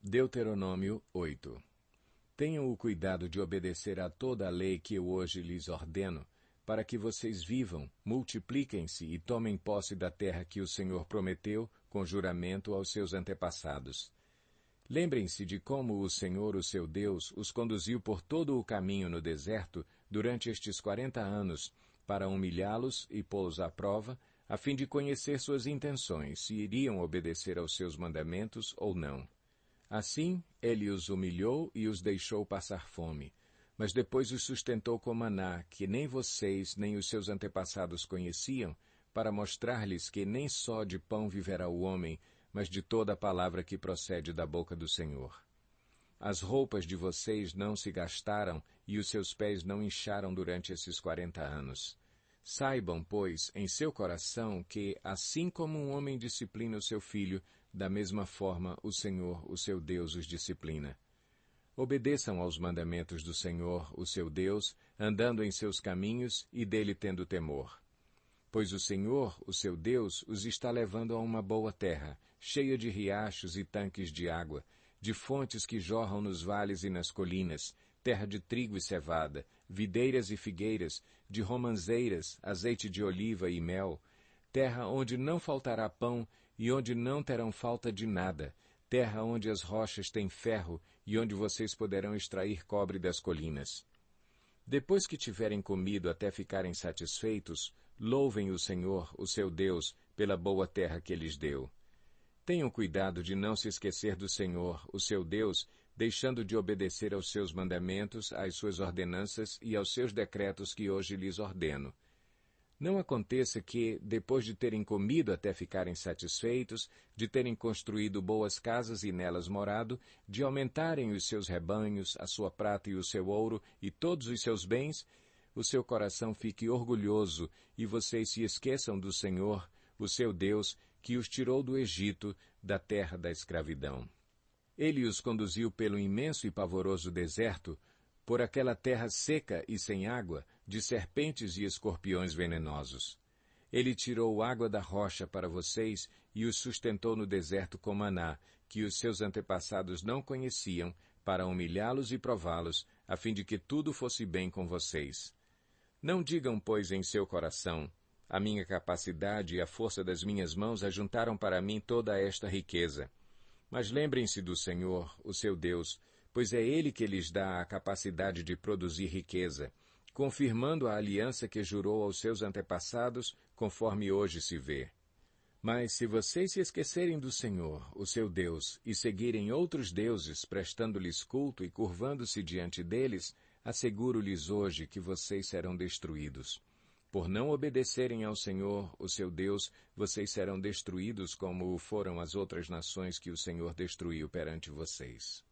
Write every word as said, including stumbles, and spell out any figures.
Deuteronômio oito. Tenham o cuidado de obedecer a toda a lei que eu hoje lhes ordeno, para que vocês vivam, multipliquem-se e tomem posse da terra que o Senhor prometeu com juramento aos seus antepassados. Lembrem-se de como o Senhor, o seu Deus, os conduziu por todo o caminho no deserto durante estes quarenta anos, para humilhá-los e pô-los à prova, a fim de conhecer suas intenções, se iriam obedecer aos seus mandamentos ou não. Assim, ele os humilhou e os deixou passar fome, mas depois os sustentou com maná, que nem vocês nem os seus antepassados conheciam, para mostrar-lhes que nem só de pão viverá o homem, mas de toda a palavra que procede da boca do Senhor. As roupas de vocês não se gastaram e os seus pés não incharam durante esses quarenta anos. Saibam, pois, em seu coração que, assim como um homem disciplina o seu filho, da mesma forma o Senhor, o seu Deus, os disciplina. Obedeçam aos mandamentos do Senhor, o seu Deus, andando em seus caminhos e dele tendo temor. Pois o Senhor, o seu Deus, os está levando a uma boa terra, cheia de riachos e tanques de água, de fontes que jorram nos vales e nas colinas, terra de trigo e cevada, videiras e figueiras, de romanzeiras, azeite de oliva e mel, terra onde não faltará pão e onde não terão falta de nada, terra onde as rochas têm ferro e onde vocês poderão extrair cobre das colinas. Depois que tiverem comido até ficarem satisfeitos, louvem o Senhor, o seu Deus, pela boa terra que lhes deu. Tenham cuidado de não se esquecer do Senhor, o seu Deus, deixando de obedecer aos seus mandamentos, às suas ordenanças e aos seus decretos que hoje lhes ordeno. Não aconteça que, depois de terem comido até ficarem satisfeitos, de terem construído boas casas e nelas morado, de aumentarem os seus rebanhos, a sua prata e o seu ouro e todos os seus bens, o seu coração fique orgulhoso e vocês se esqueçam do Senhor, o seu Deus, que os tirou do Egito, da terra da escravidão. Ele os conduziu pelo imenso e pavoroso deserto, por aquela terra seca e sem água, de serpentes e escorpiões venenosos. Ele tirou água da rocha para vocês e os sustentou no deserto com maná, que os seus antepassados não conheciam, para humilhá-los e prová-los, a fim de que tudo fosse bem com vocês. Não digam, pois, em seu coração, a minha capacidade e a força das minhas mãos ajuntaram para mim toda esta riqueza. Mas lembrem-se do Senhor, o seu Deus, pois é Ele que lhes dá a capacidade de produzir riqueza, confirmando a aliança que jurou aos seus antepassados, conforme hoje se vê. Mas se vocês se esquecerem do Senhor, o seu Deus, e seguirem outros deuses, prestando-lhes culto e curvando-se diante deles, asseguro-lhes hoje que vocês serão destruídos. Por não obedecerem ao Senhor, o seu Deus, vocês serão destruídos como foram as outras nações que o Senhor destruiu perante vocês.